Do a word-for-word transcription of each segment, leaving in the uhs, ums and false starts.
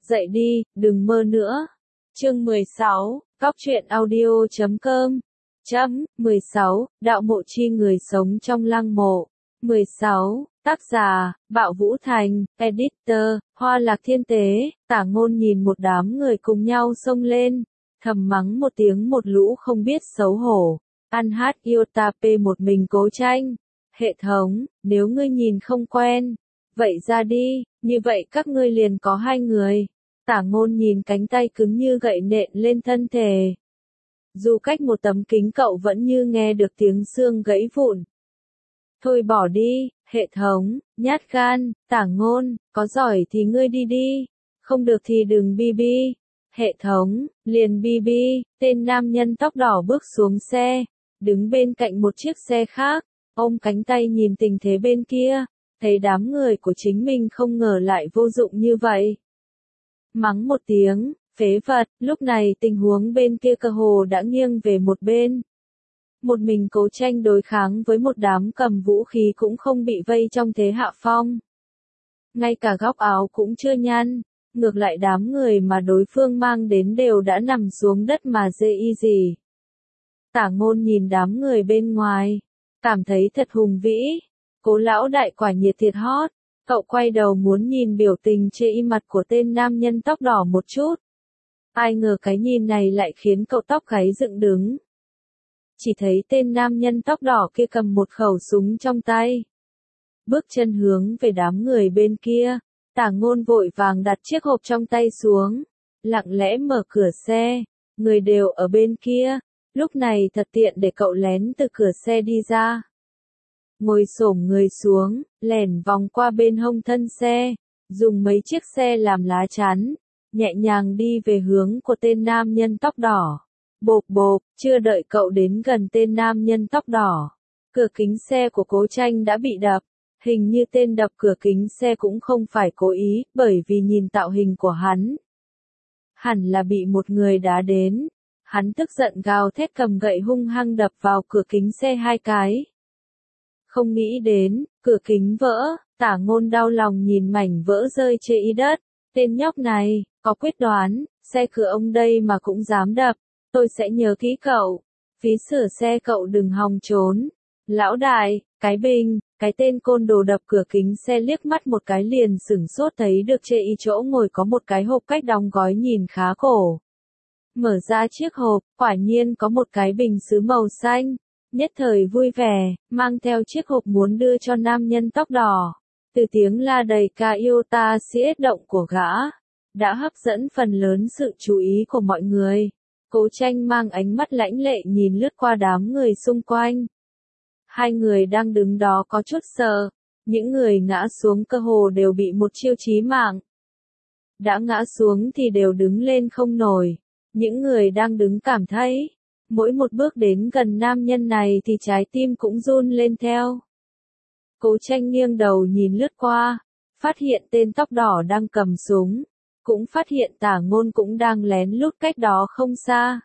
Dậy đi, đừng mơ nữa. Chương mười sáu, Cóc truyện audio chấm com. Chấm, mười sáu, đạo mộ chi người sống trong lăng mộ. mười sáu, tác giả, Bạo Vũ Thành, editor, Hoa Lạc Thiên Tế. Tả Ngôn nhìn một đám người cùng nhau xông lên, thầm mắng một tiếng một lũ không biết xấu hổ. Ăn hát yêu ta pê một mình Cố Tranh. Hệ thống, nếu ngươi nhìn không quen, vậy ra đi, như vậy các ngươi liền có hai người. Tả Ngôn nhìn cánh tay cứng như gậy nện lên thân thể. Dù cách một tấm kính cậu vẫn như nghe được tiếng xương gãy vụn. Thôi bỏ đi, hệ thống, nhát gan. Tả Ngôn, có giỏi thì ngươi đi đi, không được thì đừng bi bi. Hệ thống, liền bi bi. Tên nam nhân tóc đỏ bước xuống xe, đứng bên cạnh một chiếc xe khác, ôm cánh tay nhìn tình thế bên kia, thấy đám người của chính mình không ngờ lại vô dụng như vậy. Mắng một tiếng, phế vật. Lúc này tình huống bên kia cơ hồ đã nghiêng về một bên. Một mình Cố Tranh đối kháng với một đám cầm vũ khí cũng không bị vây trong thế hạ phong. Ngay cả góc áo cũng chưa nhăn, ngược lại đám người mà đối phương mang đến đều đã nằm xuống đất mà dê y gì. Tả Ngôn nhìn đám người bên ngoài, cảm thấy thật hùng vĩ. Cố lão đại quả nhiệt thiệt hot. Cậu quay đầu muốn nhìn biểu tình chê y mặt của tên nam nhân tóc đỏ một chút. Ai ngờ cái nhìn này lại khiến cậu tóc gáy dựng đứng. Chỉ thấy tên nam nhân tóc đỏ kia cầm một khẩu súng trong tay, bước chân hướng về đám người bên kia. Tả Ngôn vội vàng đặt chiếc hộp trong tay xuống, lặng lẽ mở cửa xe. Người đều ở bên kia, lúc này thật tiện để cậu lén từ cửa xe đi ra. Ngồi xổm người xuống, lẻn vòng qua bên hông thân xe, dùng mấy chiếc xe làm lá chắn, nhẹ nhàng đi về hướng của tên nam nhân tóc đỏ. Bộp bộp, chưa đợi cậu đến gần tên nam nhân tóc đỏ, cửa kính xe của Cố Tranh đã bị đập. Hình như tên đập cửa kính xe cũng không phải cố ý, bởi vì nhìn tạo hình của hắn, hẳn là bị một người đá đến. Hắn tức giận gào thét cầm gậy hung hăng đập vào cửa kính xe hai cái. Không nghĩ đến, cửa kính vỡ. Tả Ngôn đau lòng nhìn mảnh vỡ rơi chê y đất. Tên nhóc này, có quyết đoán, xe cửa ông đây mà cũng dám đập. Tôi sẽ nhớ kỹ cậu. Phí sửa xe cậu đừng hòng trốn. Lão đại, cái bình, cái tên côn đồ đập cửa kính xe liếc mắt một cái liền sửng sốt thấy được chê y chỗ ngồi có một cái hộp cách đóng gói nhìn khá cổ. Mở ra chiếc hộp, quả nhiên có một cái bình sứ màu xanh. Nhất thời vui vẻ, mang theo chiếc hộp muốn đưa cho nam nhân tóc đỏ. Từ tiếng la đầy ca yêu ta siết động của gã, đã hấp dẫn phần lớn sự chú ý của mọi người. Cố Tranh mang ánh mắt lãnh lệ nhìn lướt qua đám người xung quanh. Hai người đang đứng đó có chút sợ, những người ngã xuống cơ hồ đều bị một chiêu chí mạng. Đã ngã xuống thì đều đứng lên không nổi, những người đang đứng cảm thấy, mỗi một bước đến gần nam nhân này thì trái tim cũng run lên theo. Cố Tranh nghiêng đầu nhìn lướt qua, phát hiện tên tóc đỏ đang cầm súng, cũng phát hiện Tả Ngôn cũng đang lén lút cách đó không xa.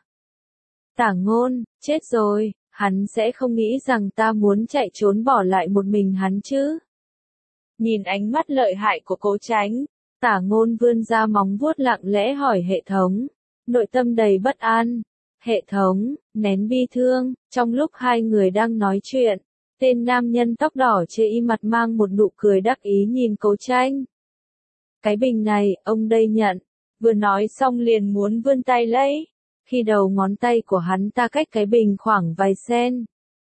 Tả Ngôn, chết rồi, hắn sẽ không nghĩ rằng ta muốn chạy trốn bỏ lại một mình hắn chứ. Nhìn ánh mắt lợi hại của Cố Tranh, Tả Ngôn vươn ra móng vuốt lặng lẽ hỏi hệ thống, nội tâm đầy bất an. Hệ thống, nén bi thương. Trong lúc hai người đang nói chuyện, tên nam nhân tóc đỏ chê y mặt mang một nụ cười đắc ý nhìn Cố Tranh. Cái bình này, ông đây nhận. Vừa nói xong liền muốn vươn tay lấy, khi đầu ngón tay của hắn ta cách cái bình khoảng vài sen.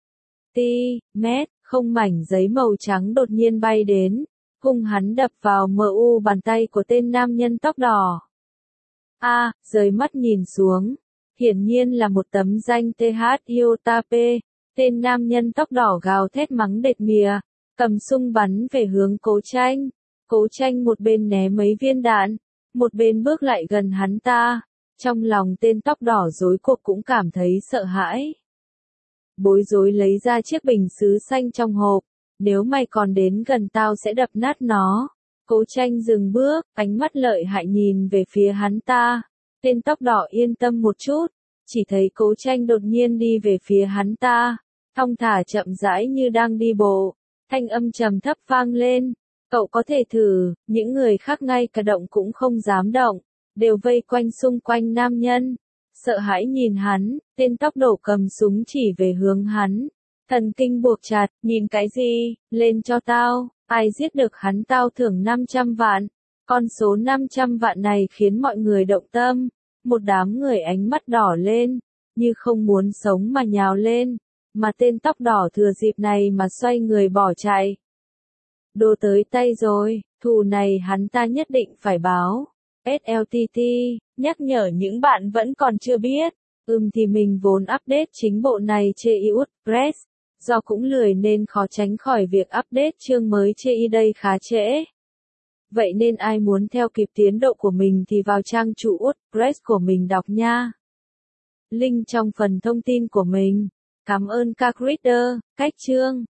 Ti, mét, không mảnh giấy màu trắng đột nhiên bay đến, hung hắn đập vào mờ u bàn tay của tên nam nhân tóc đỏ. A, à, rời mắt nhìn xuống. Hiển nhiên là một tấm danh tê hát yêu ta pê. Tên nam nhân tóc đỏ gào thét mắng đệt mìa, cầm súng bắn về hướng Cố Tranh. Cố Tranh một bên né mấy viên đạn, một bên bước lại gần hắn ta. Trong lòng tên tóc đỏ rối cuộc cũng cảm thấy sợ hãi. Bối rối lấy ra chiếc bình sứ xanh trong hộp. Nếu mày còn đến gần tao sẽ đập nát nó. Cố Tranh dừng bước, ánh mắt lợi hại nhìn về phía hắn ta. Tên tóc đỏ yên tâm một chút, chỉ thấy Cố Tranh đột nhiên đi về phía hắn ta, thong thả chậm rãi như đang đi bộ, thanh âm trầm thấp vang lên, Cậu có thể thử, những người khác ngay cả động cũng không dám động, đều vây quanh xung quanh nam nhân. Sợ hãi nhìn hắn, tên tóc đổ cầm súng chỉ về hướng hắn. Thần kinh buộc chặt, nhìn cái gì, lên cho tao, ai giết được hắn tao thưởng năm trăm vạn. Con số năm trăm vạn này khiến mọi người động tâm, một đám người ánh mắt đỏ lên, như không muốn sống mà nhào lên, mà tên tóc đỏ thừa dịp này mà xoay người bỏ chạy. Đồ tới tay rồi, thù này hắn ta nhất định phải báo. ét lờ tê tê, nhắc nhở những bạn vẫn còn chưa biết, ừm thì mình vốn update chính bộ này trên WordPress, do cũng lười nên khó tránh khỏi việc update chương mới trên đây khá trễ. Vậy nên ai muốn theo kịp tiến độ của mình thì vào trang chủ WordPress của mình đọc nha. Link trong phần thông tin của mình. Cảm ơn các reader, cách chương.